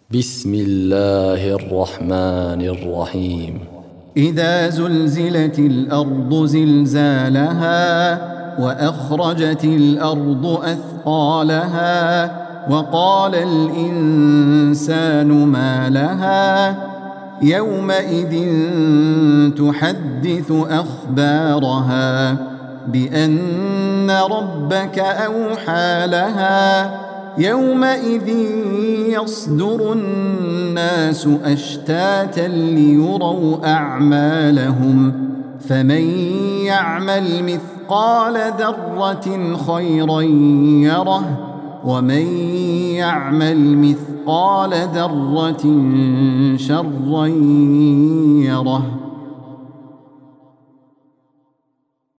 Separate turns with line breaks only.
بسم الله الرحمن الرحيم.
إذا زلزلت الأرض زلزالها وأخرجت الأرض أثقالها وقال الإنسان ما لها يومئذ تحدث أخبارها بأن ربك أوحى لها يومئذ يصدر الناس أشتاتا ليروا أعمالهم فمن يعمل مثقال ذرة خيرا يره ومن يعمل مثقال ذرة شرا يره.